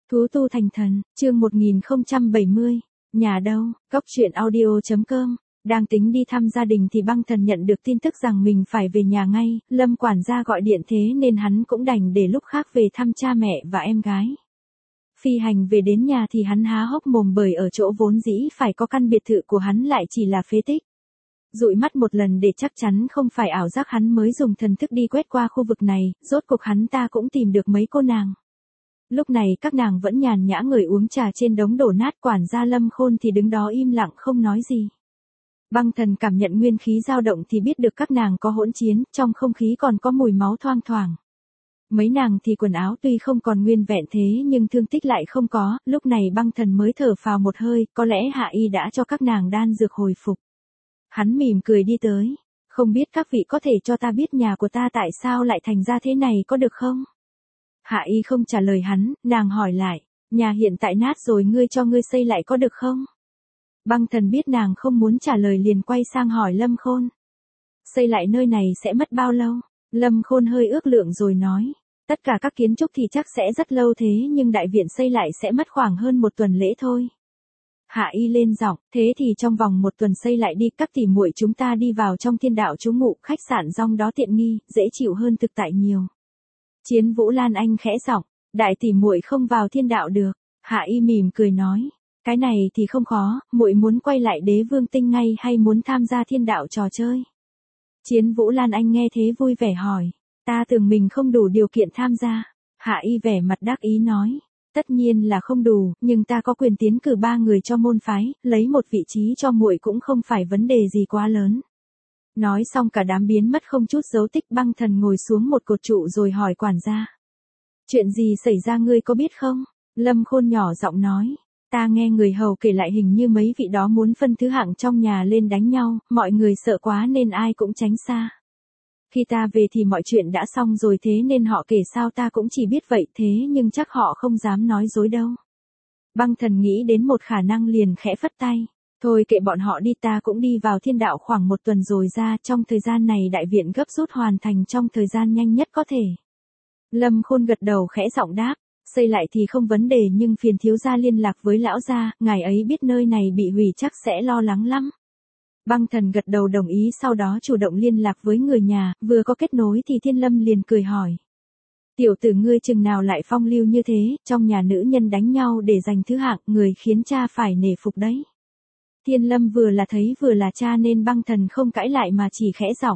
Thú tu thành thần, chương 1070, nhà đâu, góc truyện audio.com, đang tính đi thăm gia đình thì băng thần nhận được tin tức rằng mình phải về nhà ngay, Lâm quản gia gọi điện thế nên hắn cũng đành để lúc khác về thăm cha mẹ và em gái. Phi hành về đến nhà thì hắn há hốc mồm bởi ở chỗ vốn dĩ phải có căn biệt thự của hắn lại chỉ là phế tích. Dụi mắt một lần để chắc chắn không phải ảo giác hắn mới dùng thần thức đi quét qua khu vực này, rốt cuộc hắn ta cũng tìm được mấy cô nàng. Lúc này các nàng vẫn nhàn nhã ngồi uống trà trên đống đổ nát, quản gia Lâm Khôn thì đứng đó im lặng không nói gì. Băng thần cảm nhận nguyên khí dao động thì biết được các nàng có hỗn chiến, trong không khí còn có mùi máu thoang thoảng. Mấy nàng thì quần áo tuy không còn nguyên vẹn thế nhưng thương tích lại không có, lúc này băng thần mới thở phào một hơi, có lẽ Hạ Y đã cho các nàng đan dược hồi phục. Hắn mỉm cười đi tới, không biết các vị có thể cho ta biết nhà của ta tại sao lại thành ra thế này có được không? Hạ Y không trả lời hắn, nàng hỏi lại, nhà hiện tại nát rồi ngươi cho ngươi xây lại có được không? Băng thần biết nàng không muốn trả lời liền quay sang hỏi Lâm Khôn. Xây lại nơi này sẽ mất bao lâu? Lâm Khôn hơi ước lượng rồi nói, tất cả các kiến trúc thì chắc sẽ rất lâu thế nhưng đại viện xây lại sẽ mất khoảng hơn 1 tuần lễ thôi. Hạ Y lên giọng, thế thì trong vòng 1 tuần xây lại đi, các tỷ muội chúng ta đi vào trong thiên đạo trú ngụ, khách sạn rong đó tiện nghi, dễ chịu hơn thực tại nhiều. Chiến Vũ Lan Anh khẽ giọng, đại tỷ muội không vào thiên đạo được. Hạ Y mỉm cười nói, cái này thì không khó, muội muốn quay lại Đế Vương Tinh ngay hay muốn tham gia thiên đạo trò chơi? Chiến Vũ Lan Anh nghe thế vui vẻ hỏi, ta tưởng mình không đủ điều kiện tham gia. Hạ Y vẻ mặt đắc ý nói, tất nhiên là không đủ, nhưng ta có quyền tiến cử 3 người cho môn phái, lấy một vị trí cho muội cũng không phải vấn đề gì quá lớn. Nói xong cả đám biến mất không chút dấu tích. Băng thần ngồi xuống một cột trụ rồi hỏi quản gia. Chuyện gì xảy ra ngươi có biết không? Lâm Khôn nhỏ giọng nói. Ta nghe người hầu kể lại hình như mấy vị đó muốn phân thứ hạng trong nhà lên đánh nhau, mọi người sợ quá nên ai cũng tránh xa. Khi ta về thì mọi chuyện đã xong rồi thế nên họ kể sao ta cũng chỉ biết vậy thế nhưng chắc họ không dám nói dối đâu. Băng thần nghĩ đến một khả năng liền khẽ phất tay. Thôi kệ bọn họ đi, ta cũng đi vào thiên đạo khoảng 1 tuần rồi ra, trong thời gian này đại viện gấp rút hoàn thành trong thời gian nhanh nhất có thể. Lâm Khôn gật đầu khẽ giọng đáp, xây lại thì không vấn đề nhưng phiền thiếu gia liên lạc với lão gia, ngài ấy biết nơi này bị hủy chắc sẽ lo lắng lắm. Băng thần gật đầu đồng ý, sau đó chủ động liên lạc với người nhà, vừa có kết nối thì Thiên Lâm liền cười hỏi. Tiểu tử ngươi chừng nào lại phong lưu như thế, trong nhà nữ nhân đánh nhau để giành thứ hạng, người khiến cha phải nể phục đấy. Thiên Lâm vừa là thấy vừa là cha nên băng thần không cãi lại mà chỉ khẽ giọng.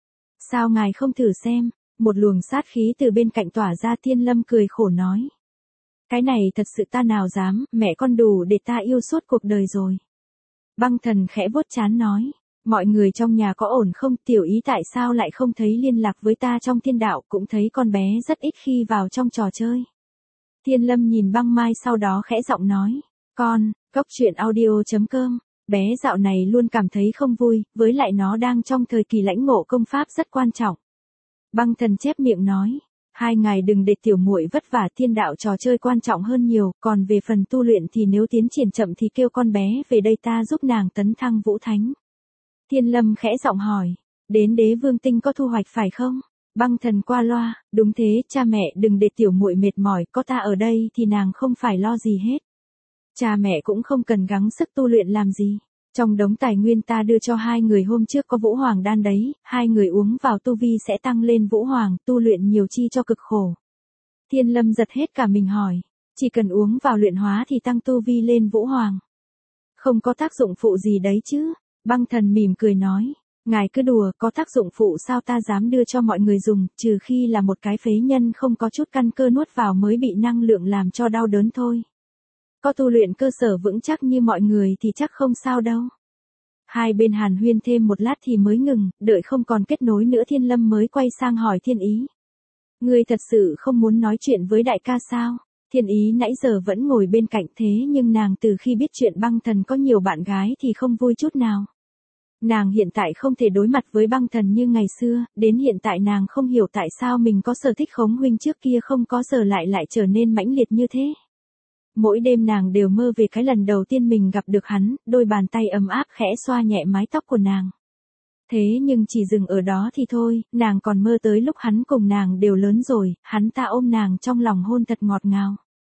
Sao ngài không thử xem? Một luồng sát khí từ bên cạnh tỏa ra. Thiên Lâm cười khổ nói. Cái này thật sự ta nào dám, mẹ con đủ để ta yêu suốt cuộc đời rồi. Băng thần khẽ vuốt trán nói. Mọi người trong nhà có ổn không? Tiểu ý tại sao lại không thấy liên lạc với ta trong thiên đạo, cũng thấy con bé rất ít khi vào trong trò chơi. Thiên Lâm nhìn băng mai sau đó khẽ giọng nói. Con, góc truyện audio.com. Bé dạo này luôn cảm thấy không vui, với lại nó đang trong thời kỳ lãnh ngộ công pháp rất quan trọng. Băng thần chép miệng nói, 2 ngài đừng để tiểu muội vất vả, thiên đạo trò chơi quan trọng hơn nhiều, còn về phần tu luyện thì nếu tiến triển chậm thì kêu con bé về đây ta giúp nàng tấn thăng vũ thánh. Thiên Lâm khẽ giọng hỏi, đến Đế Vương Tinh có thu hoạch phải không? Băng thần qua loa, đúng thế, cha mẹ đừng để tiểu muội mệt mỏi, có ta ở đây thì nàng không phải lo gì hết. Cha mẹ cũng không cần gắng sức tu luyện làm gì. Trong đống tài nguyên ta đưa cho 2 người hôm trước có Vũ Hoàng đan đấy, 2 người uống vào tu vi sẽ tăng lên Vũ Hoàng, tu luyện nhiều chi cho cực khổ. Thiên Lâm giật hết cả mình hỏi, chỉ cần uống vào luyện hóa thì tăng tu vi lên Vũ Hoàng. Không có tác dụng phụ gì đấy chứ? Băng thần mỉm cười nói, ngài cứ đùa, có tác dụng phụ sao ta dám đưa cho mọi người dùng, trừ khi là một cái phế nhân không có chút căn cơ nuốt vào mới bị năng lượng làm cho đau đớn thôi. Có tu luyện cơ sở vững chắc như mọi người thì chắc không sao đâu. Hai bên hàn huyên thêm một lát thì mới ngừng, đợi không còn kết nối nữa Thiên Lâm mới quay sang hỏi Thiên Ý. Ngươi thật sự không muốn nói chuyện với đại ca sao? Thiên Ý nãy giờ vẫn ngồi bên cạnh thế nhưng nàng từ khi biết chuyện băng thần có nhiều bạn gái thì không vui chút nào. Nàng hiện tại không thể đối mặt với băng thần như ngày xưa, đến hiện tại nàng không hiểu tại sao mình có sở thích Khống huynh trước kia không có giờ lại trở nên mãnh liệt như thế. Mỗi đêm nàng đều mơ về cái lần đầu tiên mình gặp được hắn, đôi bàn tay ấm áp khẽ xoa nhẹ mái tóc của nàng. Thế nhưng chỉ dừng ở đó thì thôi, nàng còn mơ tới lúc hắn cùng nàng đều lớn rồi, hắn ta ôm nàng trong lòng hôn thật ngọt ngào.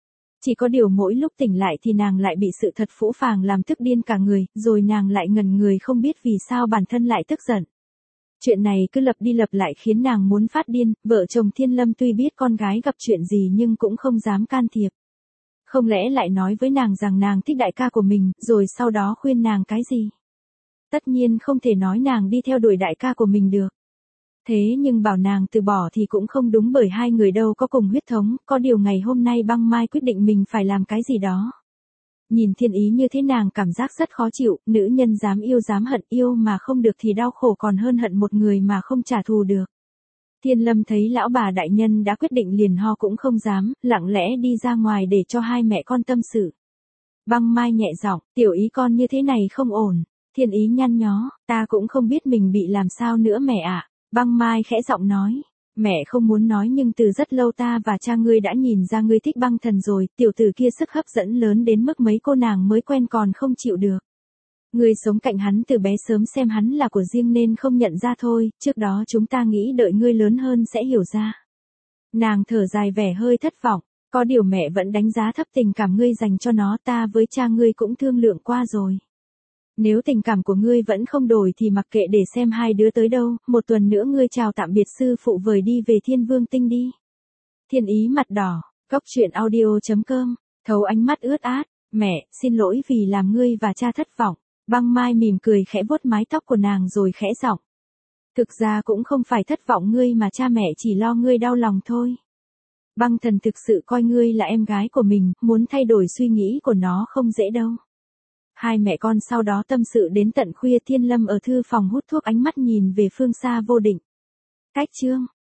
Chỉ có điều mỗi lúc tỉnh lại thì nàng lại bị sự thật phũ phàng làm tức điên cả người, rồi nàng lại ngẩn người không biết vì sao bản thân lại tức giận. Chuyện này cứ lặp đi lặp lại khiến nàng muốn phát điên, vợ chồng Thiên Lâm tuy biết con gái gặp chuyện gì nhưng cũng không dám can thiệp. Không lẽ lại nói với nàng rằng nàng thích đại ca của mình, rồi sau đó khuyên nàng cái gì? Tất nhiên không thể nói nàng đi theo đuổi đại ca của mình được. Thế nhưng bảo nàng từ bỏ thì cũng không đúng bởi hai người đâu có cùng huyết thống, có điều ngày hôm nay Băng Mai quyết định mình phải làm cái gì đó. Nhìn Thiên Ý như thế nàng cảm giác rất khó chịu, nữ nhân dám yêu dám hận, yêu mà không được thì đau khổ còn hơn hận một người mà không trả thù được. Thiên Lâm thấy lão bà đại nhân đã quyết định liền ho cũng không dám, lặng lẽ đi ra ngoài để cho hai mẹ con tâm sự. Băng Mai nhẹ giọng, tiểu Ý con như thế này không ổn. Thiên Ý nhăn nhó, ta cũng không biết mình bị làm sao nữa mẹ ạ. Băng Mai khẽ giọng nói, mẹ không muốn nói nhưng từ rất lâu ta và cha ngươi đã nhìn ra ngươi thích Băng Thần rồi, tiểu tử kia sức hấp dẫn lớn đến mức mấy cô nàng mới quen còn không chịu được. Ngươi sống cạnh hắn từ bé sớm xem hắn là của riêng nên không nhận ra thôi, trước đó chúng ta nghĩ đợi ngươi lớn hơn sẽ hiểu ra. Nàng thở dài vẻ hơi thất vọng, có điều mẹ vẫn đánh giá thấp tình cảm ngươi dành cho nó, ta với cha ngươi cũng thương lượng qua rồi. Nếu tình cảm của ngươi vẫn không đổi thì mặc kệ để xem hai đứa tới đâu, một tuần nữa ngươi chào tạm biệt sư phụ vời đi về Thiên Vương Tinh đi. Thiên Ý mặt đỏ, Cốc Truyện Audio.com, thấu ánh mắt ướt át, mẹ, xin lỗi vì làm ngươi và cha thất vọng. Băng Mai mỉm cười khẽ vuốt mái tóc của nàng rồi khẽ giọng. Thực ra cũng không phải thất vọng ngươi mà cha mẹ chỉ lo ngươi đau lòng thôi. Băng Thần thực sự coi ngươi là em gái của mình, muốn thay đổi suy nghĩ của nó không dễ đâu. Hai mẹ con sau đó tâm sự đến tận khuya. Thiên Lâm ở thư phòng hút thuốc, ánh mắt nhìn về phương xa vô định. Cách chương